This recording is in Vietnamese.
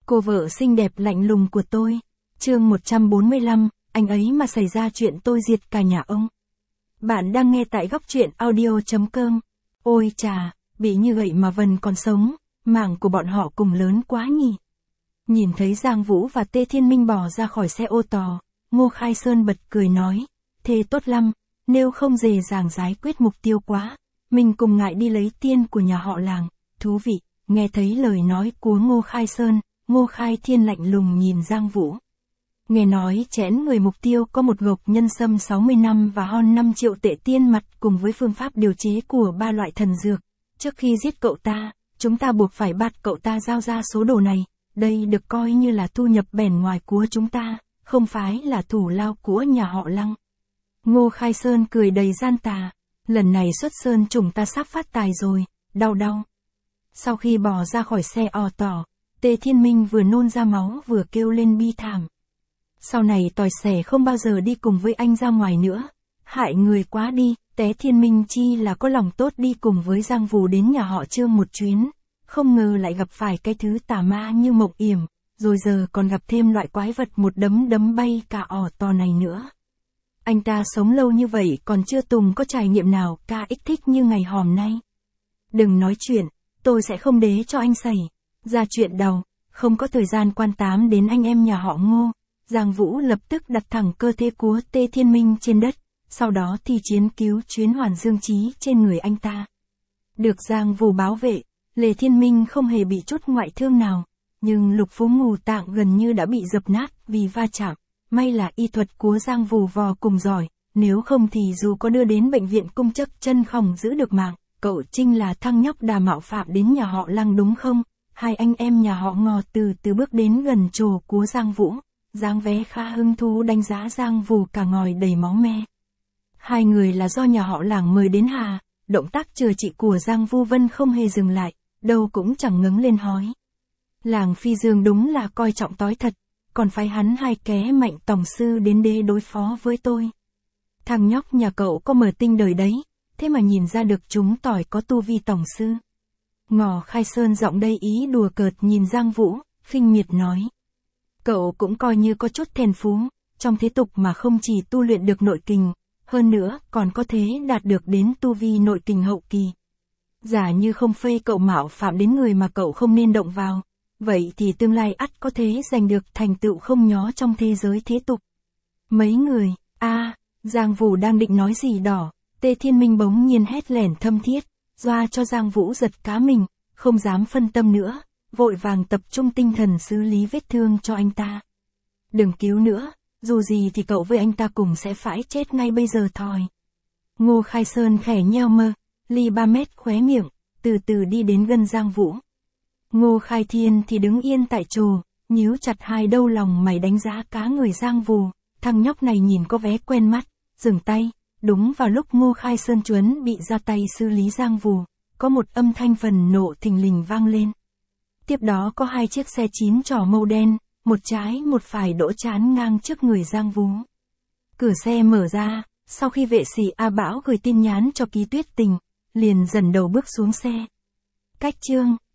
Cô vợ xinh đẹp lạnh lùng của tôi. Chương 145, anh ấy mà xảy ra chuyện tôi diệt cả nhà ông. Bạn đang nghe tại góc truyện audio.com. Ôi chà, bị như vậy mà Vân còn sống, mảng của bọn họ cùng lớn quá nhỉ. Nhìn thấy Giang Vũ và Tê Thiên Minh bỏ ra khỏi xe ô tô, Ngô Khai Sơn bật cười nói, thế tốt lắm, nếu không dễ dàng giải quyết mục tiêu quá, mình cùng ngại đi lấy tiên của nhà họ Làng. Thú vị. Nghe thấy lời nói của Ngô Khai Sơn, Ngô Khai Thiên lạnh lùng nhìn Giang Vũ. Nghe nói chẽn người mục tiêu có một gộc nhân sâm 60 năm và hon 5 triệu tệ tiên mặt cùng với phương pháp điều chế của 3 loại thần dược. Trước khi giết cậu ta, chúng ta buộc phải bắt cậu ta giao ra số đồ này. Đây được coi như là thu nhập bẻn ngoài của chúng ta, không phải là thủ lao của nhà họ Lăng. Ngô Khai Sơn cười đầy gian tà. Lần này xuất sơn chúng ta sắp phát tài rồi, đau đau. Sau khi bỏ ra khỏi xe ô tô, Tê Thiên Minh vừa nôn ra máu vừa kêu lên bi thảm. Sau này tỏi xẻ không bao giờ đi cùng với anh ra ngoài nữa. Hại người quá đi. Té Thiên Minh chi là có lòng tốt đi cùng với Giang Vũ đến nhà họ Trương một chuyến. Không ngờ lại gặp phải cái thứ tà ma như Mộng Yểm. Rồi giờ còn gặp thêm loại quái vật một đấm bay cả ỏ to này nữa. Anh ta sống lâu như vậy còn chưa từng có trải nghiệm nào ca ích thích như ngày hôm nay. Đừng nói chuyện, tôi sẽ không để cho anh xảy ra chuyện đầu. Không có thời gian quan tâm đến anh em nhà họ Ngô. Giang Vũ lập tức đặt thẳng cơ thể của Tê Thiên Minh trên đất, sau đó thì chiến cứu chuyến hoàn dương trí trên người anh ta. Được Giang Vũ bảo vệ, Lê Thiên Minh không hề bị chút ngoại thương nào, nhưng lục phủ ngũ tạng gần như đã bị dập nát vì va chạm. May là y thuật của Giang Vũ vô cùng giỏi, nếu không thì dù có đưa đến bệnh viện cung chất chân không giữ được mạng. Cậu Trinh là thằng nhóc đã mạo phạm đến nhà họ Lăng đúng không? Hai anh em nhà họ Ngò từ từ bước đến gần chỗ của Giang Vũ. Giang Vé khá hứng thú đánh giá Giang Vũ cả ngòi đầy máu me. Hai người là do nhà họ Làng mời đến hà. Động tác chữa trị của Giang Vũ Vân không hề dừng lại, đâu cũng chẳng ngẩng lên hói. Làng Phi Dương đúng là coi trọng tối thật, còn phải hắn hai ké mạnh tổng sư đến để đối phó với tôi. Thằng nhóc nhà cậu có mở tinh đời đấy, thế mà nhìn ra được chúng tỏi có tu vi tổng sư. Ngò Khai Sơn giọng đây ý đùa cợt nhìn Giang Vũ, khinh miệt nói. Cậu cũng coi như có chút thiên phú, trong thế tục mà không chỉ tu luyện được nội kình, hơn nữa còn có thể đạt được đến tu vi nội kình hậu kỳ. Giả như không phê cậu mạo phạm đến người mà cậu không nên động vào, vậy thì tương lai ắt có thể giành được thành tựu không nhó trong thế giới thế tục. Mấy người, Giang Vũ đang định nói gì đó, Tê Thiên Minh bỗng nhiên hét lẻn thâm thiết, doa cho Giang Vũ giật cá mình, không dám phân tâm nữa, vội vàng tập trung tinh thần xử lý vết thương cho anh ta. Đừng cứu nữa, dù gì thì cậu với anh ta cùng sẽ phải chết ngay bây giờ thôi. Ngô Khai Sơn khẽ nheo mơ, ly 3 mét khóe miệng, từ từ đi đến gần Giang Vũ. Ngô Khai Thiên thì đứng yên tại chỗ, nhíu chặt hai đầu lòng mày đánh giá cá người Giang Vũ. Thằng nhóc này nhìn có vẻ quen mắt, dừng tay. Đúng vào lúc Ngô Khai Sơn chuẩn bị ra tay xử lý Giang Vũ, có một âm thanh phần nộ thình lình vang lên. Tiếp đó có hai chiếc xe 9 chỏ màu đen, một trái một phải đỗ chắn ngang trước người Giang Vũ. Cửa xe mở ra, sau khi vệ sĩ A Bảo gửi tin nhắn cho Ký Tuyết Tình, liền dần đầu bước xuống xe. Cách chương